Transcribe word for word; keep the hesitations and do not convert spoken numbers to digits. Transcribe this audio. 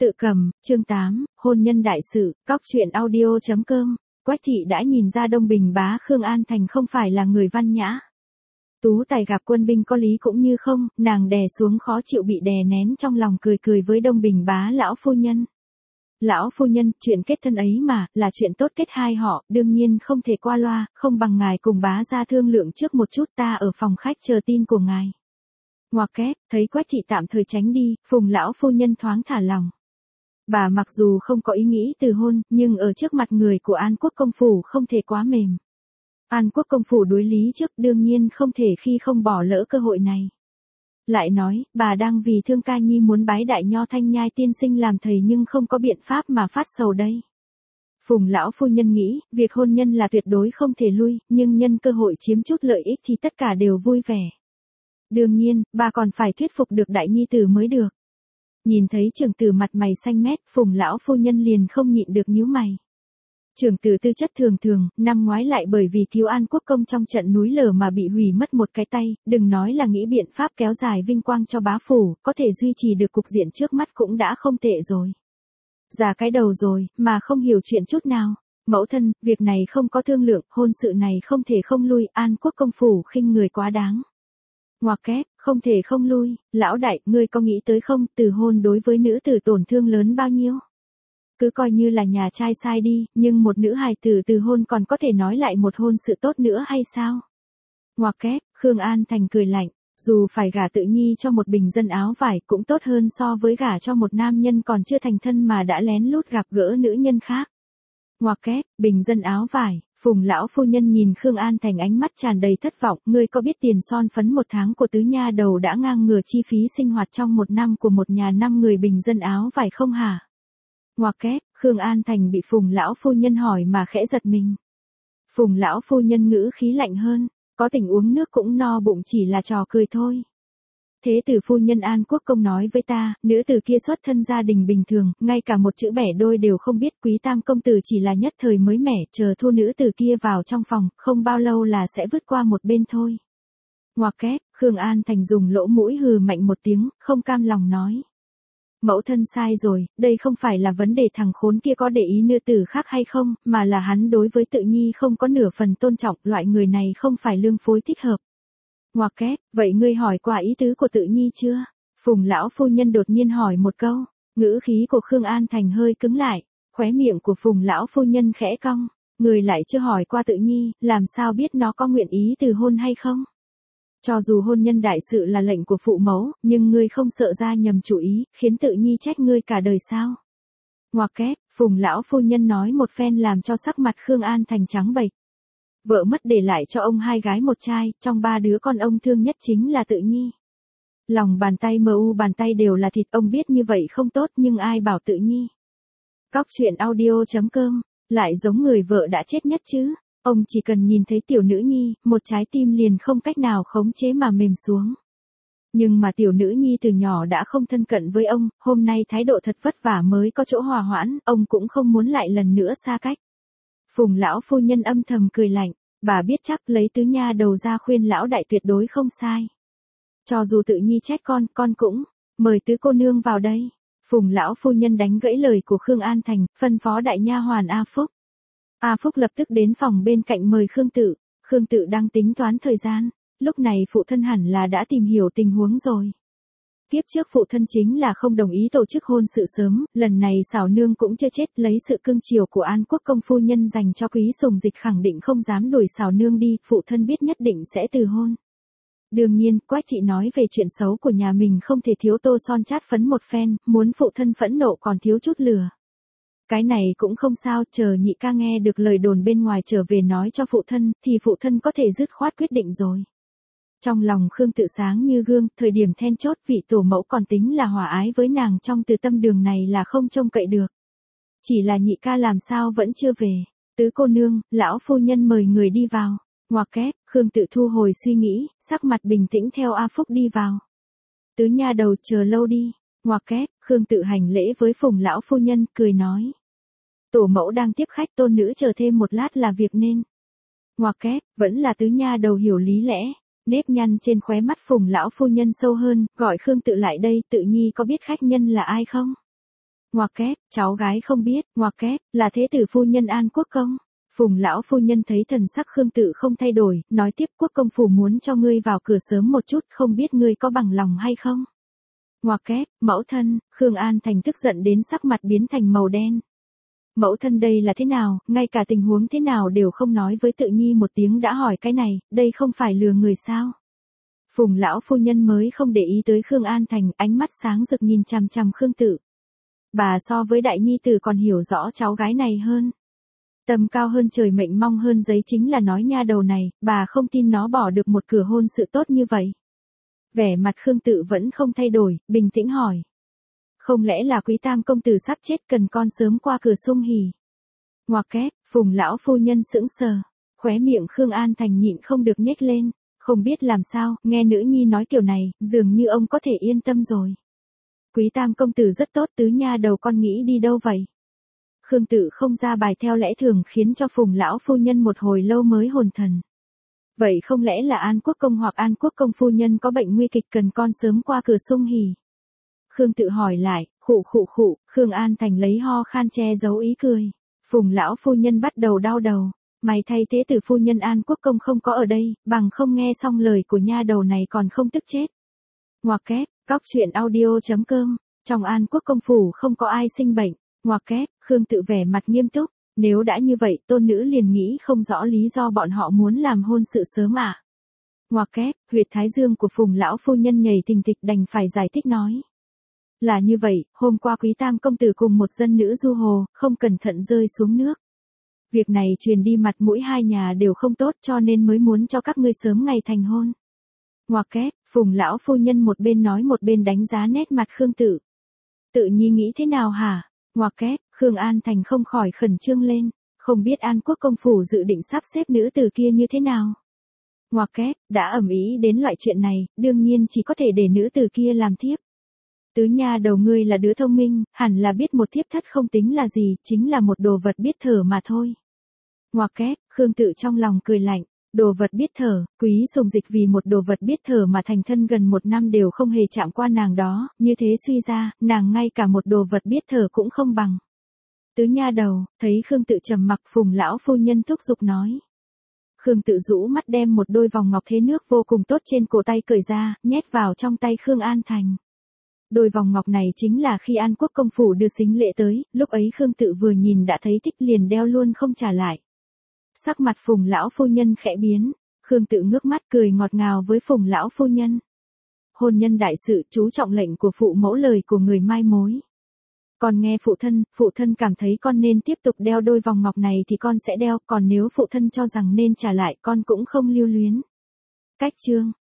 Tự cầm, chương tám, hôn nhân đại sự, cóc truyện audio chấm com. Quách thị đã nhìn ra Đông Bình bá Khương An Thành không phải là người văn nhã. Tú tài gặp quân binh có lý cũng như không, nàng đè xuống khó chịu bị đè nén trong lòng cười cười với Đông Bình bá lão phu nhân. Lão phu nhân, chuyện kết thân ấy mà, là chuyện tốt kết hai họ, đương nhiên không thể qua loa, không bằng ngài cùng bá ra thương lượng trước một chút, ta ở phòng khách chờ tin của ngài. Ngoặc kép, thấy Quách thị tạm thời tránh đi, Phùng lão phu nhân thoáng thả lòng. Bà mặc dù không có ý nghĩ từ hôn, nhưng ở trước mặt người của An Quốc công phủ không thể quá mềm. An Quốc công phủ đối lý trước, đương nhiên không thể khi không bỏ lỡ cơ hội này. Lại nói, bà đang vì thương ca nhi muốn bái đại nho Thanh Nhai tiên sinh làm thầy nhưng không có biện pháp mà phát sầu đây. Phùng lão phu nhân nghĩ, việc hôn nhân là tuyệt đối không thể lui, nhưng nhân cơ hội chiếm chút lợi ích thì tất cả đều vui vẻ. Đương nhiên, bà còn phải thuyết phục được đại nhi tử mới được. Nhìn thấy trưởng tử mặt mày xanh mét, Phùng lão phu nhân liền không nhịn được nhíu mày. Trưởng tử tư chất thường thường, năm ngoái lại bởi vì cứu An Quốc công trong trận núi lở mà bị hủy mất một cái tay, đừng nói là nghĩ biện pháp kéo dài vinh quang cho bá phủ, có thể duy trì được cục diện trước mắt cũng đã không tệ rồi. Già cái đầu rồi, mà không hiểu chuyện chút nào. Mẫu thân, việc này không có thương lượng, hôn sự này không thể không lui, An Quốc công phủ khinh người quá đáng. Ngoặc kép, không thể không lui, lão đại, ngươi có nghĩ tới không, từ hôn đối với nữ tử tổn thương lớn bao nhiêu? Cứ coi như là nhà trai sai đi, nhưng một nữ hài tử từ hôn còn có thể nói lại một hôn sự tốt nữa hay sao? Ngoặc kép, Khương An Thành cười lạnh, dù phải gả Tự Nhi cho một bình dân áo vải cũng tốt hơn so với gả cho một nam nhân còn chưa thành thân mà đã lén lút gặp gỡ nữ nhân khác. Ngoặc kép, bình dân áo vải. Phùng lão phu nhân nhìn Khương An Thành ánh mắt tràn đầy thất vọng, ngươi có biết tiền son phấn một tháng của tứ nha đầu đã ngang ngửa chi phí sinh hoạt trong một năm của một nhà năm người bình dân áo vải không hả? Ngoặc kép, Khương An Thành bị Phùng lão phu nhân hỏi mà khẽ giật mình. Phùng lão phu nhân ngữ khí lạnh hơn, có tình uống nước cũng no bụng chỉ là trò cười thôi. Thế tử phu nhân An Quốc công nói với ta, nữ tử kia xuất thân gia đình bình thường, ngay cả một chữ bẻ đôi đều không biết, quý tam công tử chỉ là nhất thời mới mẻ, chờ thu nữ tử kia vào trong phòng, không bao lâu là sẽ vứt qua một bên thôi. Ngoặc kép, Khương An Thành dùng lỗ mũi hừ mạnh một tiếng, không cam lòng nói. Mẫu thân sai rồi, đây không phải là vấn đề thằng khốn kia có để ý nữ tử khác hay không, mà là hắn đối với Tự Nhi không có nửa phần tôn trọng, loại người này không phải lương phối thích hợp. Ngoặc kép, vậy ngươi hỏi qua ý tứ của Tự Nhi chưa? Phùng lão phu nhân đột nhiên hỏi một câu, ngữ khí của Khương An Thành hơi cứng lại, khóe miệng của Phùng lão phu nhân khẽ cong, người lại chưa hỏi qua Tự Nhi, làm sao biết nó có nguyện ý từ hôn hay không? Cho dù hôn nhân đại sự là lệnh của phụ mẫu, nhưng ngươi không sợ ra nhầm chủ ý, khiến Tự Nhi trách ngươi cả đời sao? Ngoặc kép, Phùng lão phu nhân nói một phen làm cho sắc mặt Khương An Thành trắng bệch. Vợ mất để lại cho ông hai gái một trai, trong ba đứa con ông thương nhất chính là Tự Nhi. Lòng bàn tay mờ u bàn tay đều là thịt, ông biết như vậy không tốt nhưng ai bảo Tự Nhi. Cóc truyện audio chấm com, lại giống người vợ đã chết nhất chứ. Ông chỉ cần nhìn thấy tiểu nữ nhi, một trái tim liền không cách nào khống chế mà mềm xuống. Nhưng mà tiểu nữ nhi từ nhỏ đã không thân cận với ông, hôm nay thái độ thật vất vả mới có chỗ hòa hoãn, ông cũng không muốn lại lần nữa xa cách. Phùng lão phu nhân âm thầm cười lạnh, bà biết chắc lấy tứ nha đầu ra khuyên lão đại tuyệt đối không sai. Cho dù Tự Nhi trách con, con cũng, mời tứ cô nương vào đây. Phùng lão phu nhân đánh gãy lời của Khương An Thành, phân phó đại nha hoàn A Phúc. A Phúc lập tức đến phòng bên cạnh mời Khương Tự, Khương Tự đang tính toán thời gian, lúc này phụ thân hẳn là đã tìm hiểu tình huống rồi. Kiếp trước phụ thân chính là không đồng ý tổ chức hôn sự sớm, lần này xảo nương cũng chưa chết, lấy sự cưng chiều của An Quốc công phu nhân dành cho Quý Sùng Dịch khẳng định không dám đuổi xảo nương đi, phụ thân biết nhất định sẽ từ hôn. Đương nhiên, Quách thị nói về chuyện xấu của nhà mình không thể thiếu tô son chát phấn một phen, muốn phụ thân phẫn nộ còn thiếu chút lửa. Cái này cũng không sao, chờ nhị ca nghe được lời đồn bên ngoài trở về nói cho phụ thân, thì phụ thân có thể dứt khoát quyết định rồi. Trong lòng Khương Tự sáng như gương, thời điểm then chốt vị tổ mẫu còn tính là hòa ái với nàng trong Từ Tâm đường này là không trông cậy được. Chỉ là nhị ca làm sao vẫn chưa về. Tứ cô nương, lão phu nhân mời người đi vào. Ngoặc kép, Khương Tự thu hồi suy nghĩ, sắc mặt bình tĩnh theo A Phúc đi vào. Tứ nha đầu chờ lâu đi. Ngoặc kép, Khương Tự hành lễ với Phùng lão phu nhân, cười nói. Tổ mẫu đang tiếp khách, tôn nữ chờ thêm một lát là việc nên. Ngoặc kép, vẫn là tứ nha đầu hiểu lý lẽ. Nếp nhăn trên khóe mắt Phùng lão phu nhân sâu hơn, gọi Khương Tự lại đây, Tự Nhi có biết khách nhân là ai không? Ngoặc kép, cháu gái không biết, ngoặc kép, là thế tử phu nhân An Quốc công. Phùng lão phu nhân thấy thần sắc Khương Tự không thay đổi, nói tiếp Quốc công phủ muốn cho ngươi vào cửa sớm một chút, không biết ngươi có bằng lòng hay không. Ngoặc kép, mẫu thân, Khương An Thành tức giận đến sắc mặt biến thành màu đen. Mẫu thân đây là thế nào, ngay cả tình huống thế nào đều không nói với Tự Nhi một tiếng đã hỏi cái này, đây không phải lừa người sao. Phùng lão phu nhân mới không để ý tới Khương An Thành, ánh mắt sáng rực nhìn chằm chằm Khương Tự. Bà so với đại nhi tử còn hiểu rõ cháu gái này hơn. Tầm cao hơn trời mệnh mong hơn giấy chính là nói nha đầu này, bà không tin nó bỏ được một cửa hôn sự tốt như vậy. Vẻ mặt Khương Tự vẫn không thay đổi, bình tĩnh hỏi. Không lẽ là quý tam công tử sắp chết cần con sớm qua cửa sung hỉ. Ngoặc kép, Phùng lão phu nhân sững sờ, khóe miệng Khương An Thành nhịn không được nhếch lên, không biết làm sao, nghe nữ nhi nói kiểu này, dường như ông có thể yên tâm rồi. Quý tam công tử rất tốt, tứ nha đầu con nghĩ đi đâu vậy? Khương Tự không ra bài theo lẽ thường khiến cho Phùng lão phu nhân một hồi lâu mới hồn thần. Vậy không lẽ là An Quốc công hoặc An Quốc công phu nhân có bệnh nguy kịch cần con sớm qua cửa sung hỉ? Khương Tự hỏi lại, khụ khụ khụ, Khương An Thành lấy ho khan che giấu ý cười. Phùng lão phu nhân bắt đầu đau đầu, mày thay thế tử phu nhân An Quốc công không có ở đây, bằng không nghe xong lời của nha đầu này còn không tức chết. Ngoặc kép, cóc truyện audio chấm com, trong An Quốc công phủ không có ai sinh bệnh. Ngoặc kép, Khương Tự vẻ mặt nghiêm túc, nếu đã như vậy tôn nữ liền nghĩ không rõ lý do bọn họ muốn làm hôn sự sớm à. Ngoặc kép, huyệt thái dương của Phùng lão phu nhân nhảy thình thịch đành phải giải thích nói. Là như vậy, hôm qua quý tam công tử cùng một dân nữ du hồ, không cẩn thận rơi xuống nước. Việc này truyền đi mặt mũi hai nhà đều không tốt cho nên mới muốn cho các ngươi sớm ngày thành hôn. Ngoặc kép, Phùng lão phu nhân một bên nói một bên đánh giá nét mặt Khương Tự. Tự Nhi nghĩ thế nào hả? Ngoặc kép, Khương An Thành không khỏi khẩn trương lên, không biết An Quốc công phủ dự định sắp xếp nữ tử kia như thế nào. Ngoặc kép, đã ầm ĩ đến loại chuyện này, đương nhiên chỉ có thể để nữ tử kia làm thiếp. Tứ nha đầu ngươi là đứa thông minh, hẳn là biết một thiếp thất không tính là gì, chính là một đồ vật biết thở mà thôi. Ngoặc kép, Khương Tự trong lòng cười lạnh, đồ vật biết thở, Quý Sùng Dịch vì một đồ vật biết thở mà thành thân gần một năm đều không hề chạm qua nàng đó, như thế suy ra, nàng ngay cả một đồ vật biết thở cũng không bằng. Tứ nha đầu, thấy Khương Tự trầm mặc, Phùng lão phu nhân thúc giục nói. Khương Tự rũ mắt đem một đôi vòng ngọc thế nước vô cùng tốt trên cổ tay cởi ra, nhét vào trong tay Khương An Thành. Đôi vòng ngọc này chính là khi An Quốc công phủ đưa sính lễ tới, lúc ấy Khương Tự vừa nhìn đã thấy thích liền đeo luôn không trả lại. Sắc mặt Phùng lão phu nhân khẽ biến, Khương Tự ngước mắt cười ngọt ngào với Phùng lão phu nhân. Hôn nhân đại sự, chú trọng lệnh của phụ mẫu lời của người mai mối. Còn nghe phụ thân, phụ thân cảm thấy con nên tiếp tục đeo đôi vòng ngọc này thì con sẽ đeo, còn nếu phụ thân cho rằng nên trả lại con cũng không lưu luyến. Cách chương